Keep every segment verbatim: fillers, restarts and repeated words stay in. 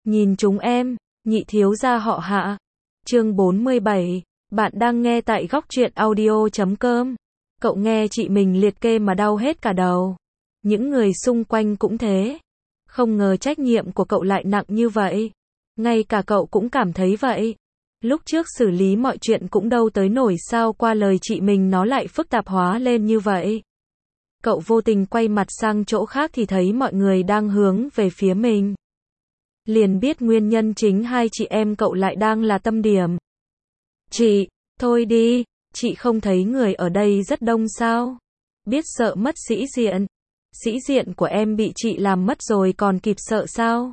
Nhìn chúng em, nhị thiếu gia họ Hạ. Chương bốn mươi bảy, bạn đang nghe tại góc truyện audio chấm com. Cậu nghe chị mình liệt kê mà đau hết cả đầu. Những người xung quanh cũng thế. Không ngờ trách nhiệm của cậu lại nặng như vậy. Ngay cả cậu cũng cảm thấy vậy. Lúc trước xử lý mọi chuyện cũng đâu tới nổi, sao qua lời chị mình nó lại phức tạp hóa lên như vậy. Cậu vô tình quay mặt sang chỗ khác thì thấy mọi người đang hướng về phía mình. Liền biết nguyên nhân chính hai chị em cậu lại đang là tâm điểm. Chị, thôi đi, chị không thấy người ở đây rất đông sao? Biết sợ mất sĩ diện. Sĩ diện của em bị chị làm mất rồi còn kịp sợ sao?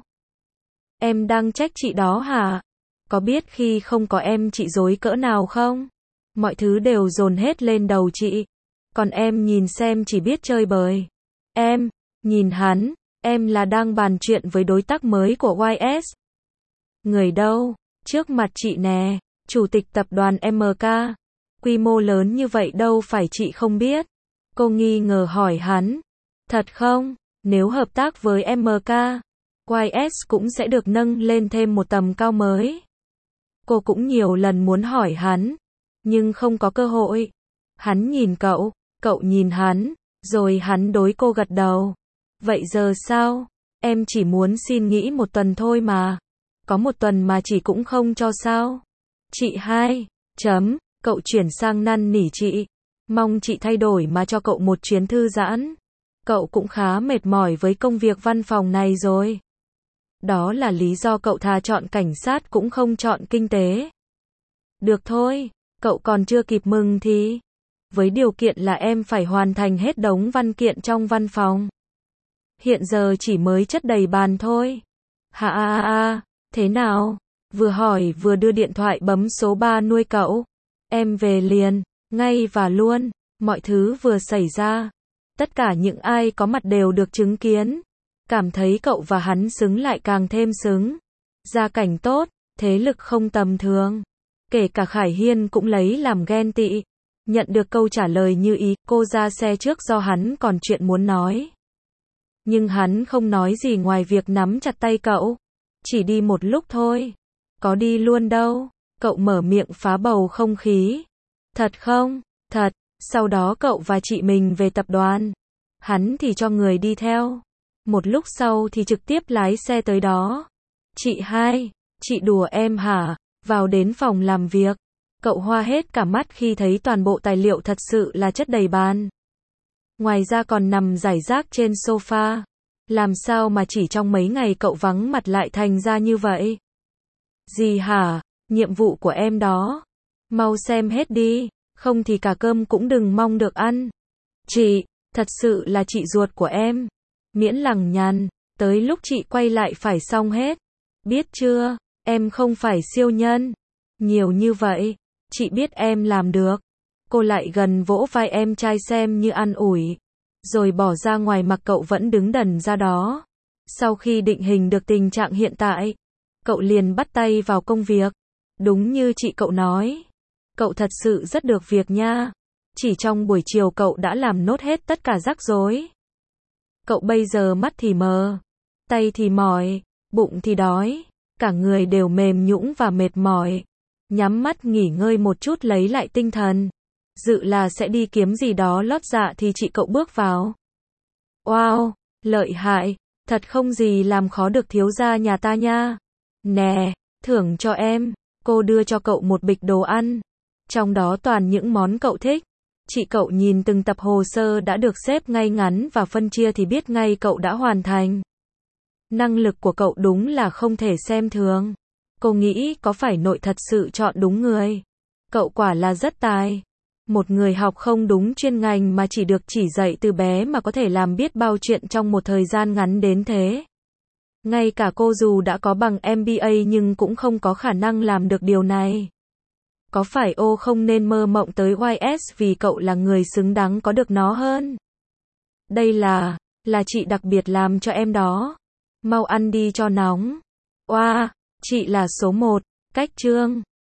Em đang trách chị đó hả? Có biết khi không có em chị dối cỡ nào không? Mọi thứ đều dồn hết lên đầu chị. Còn em nhìn xem chỉ biết chơi bời. Em, nhìn hắn, em là đang bàn chuyện với đối tác mới của Y S. Người đâu? Trước mặt chị nè, chủ tịch tập đoàn M K. Quy mô lớn như vậy đâu phải chị không biết. Cô nghi ngờ hỏi hắn. Thật không? Nếu hợp tác với M K, Y S cũng sẽ được nâng lên thêm một tầm cao mới. Cô cũng nhiều lần muốn hỏi hắn, nhưng không có cơ hội. Hắn nhìn cậu, cậu nhìn hắn, rồi hắn đối cô gật đầu. Vậy giờ sao? Em chỉ muốn xin nghỉ một tuần thôi mà. Có một tuần mà chị cũng không cho sao? Chị hai, chấm, cậu chuyển sang năn nỉ chị. Mong chị thay đổi mà cho cậu một chuyến thư giãn. Cậu cũng khá mệt mỏi với công việc văn phòng này rồi. Đó là lý do cậu thà chọn cảnh sát cũng không chọn kinh tế. Được thôi, cậu còn chưa kịp mừng thì. Với điều kiện là em phải hoàn thành hết đống văn kiện trong văn phòng. Hiện giờ chỉ mới chất đầy bàn thôi. Hà à à, thế nào? Vừa hỏi vừa đưa điện thoại bấm số ba nuôi cậu. Em về liền, ngay và luôn, mọi thứ vừa xảy ra. Tất cả những ai có mặt đều được chứng kiến. Cảm thấy cậu và hắn xứng lại càng thêm xứng. Gia cảnh tốt, thế lực không tầm thường. Kể cả Khải Hiên cũng lấy làm ghen tị. Nhận được câu trả lời như ý, cô ra xe trước do hắn còn chuyện muốn nói. Nhưng hắn không nói gì ngoài việc nắm chặt tay cậu. Chỉ đi một lúc thôi. Có đi luôn đâu. Cậu mở miệng phá bầu không khí. Thật không? Thật. Sau đó cậu và chị mình về tập đoàn. Hắn thì cho người đi theo. Một lúc sau thì trực tiếp lái xe tới đó. Chị hai, chị đùa em hả? Vào đến phòng làm việc. Cậu hoa hết cả mắt khi thấy toàn bộ tài liệu thật sự là chất đầy bàn. Ngoài ra còn nằm rải rác trên sofa. Làm sao mà chỉ trong mấy ngày cậu vắng mặt lại thành ra như vậy? Gì hả? Nhiệm vụ của em đó. Mau xem hết đi, không thì cả cơm cũng đừng mong được ăn. Chị, thật sự là chị ruột của em. Miễn lằng nhằng, tới lúc chị quay lại phải xong hết. Biết chưa, em không phải siêu nhân. Nhiều như vậy, chị biết em làm được. Cô lại gần vỗ vai em trai xem như an ủi. Rồi bỏ ra ngoài mặc cậu vẫn đứng đần ra đó. Sau khi định hình được tình trạng hiện tại, cậu liền bắt tay vào công việc. Đúng như chị cậu nói. Cậu thật sự rất được việc nha. Chỉ trong buổi chiều cậu đã làm nốt hết tất cả rắc rối. Cậu bây giờ mắt thì mờ, tay thì mỏi, bụng thì đói, cả người đều mềm nhũn và mệt mỏi. Nhắm mắt nghỉ ngơi một chút lấy lại tinh thần. Dự là sẽ đi kiếm gì đó lót dạ thì chị cậu bước vào. Wow, lợi hại, thật không gì làm khó được thiếu gia nhà ta nha. Nè, thưởng cho em. Cô đưa cho cậu một bịch đồ ăn. Trong đó toàn những món cậu thích. Chị cậu nhìn từng tập hồ sơ đã được xếp ngay ngắn và phân chia thì biết ngay cậu đã hoàn thành. Năng lực của cậu đúng là không thể xem thường. Cô nghĩ có phải nội thật sự chọn đúng người. Cậu quả là rất tài. Một người học không đúng chuyên ngành mà chỉ được chỉ dạy từ bé mà có thể làm biết bao chuyện trong một thời gian ngắn đến thế. Ngay cả cô dù đã có bằng M B A nhưng cũng không có khả năng làm được điều này. Có phải ô không nên mơ mộng tới Y S vì cậu là người xứng đáng có được nó hơn? Đây là, là chị đặc biệt làm cho em đó. Mau ăn đi cho nóng. Oa, wow, chị là số một, cách chương.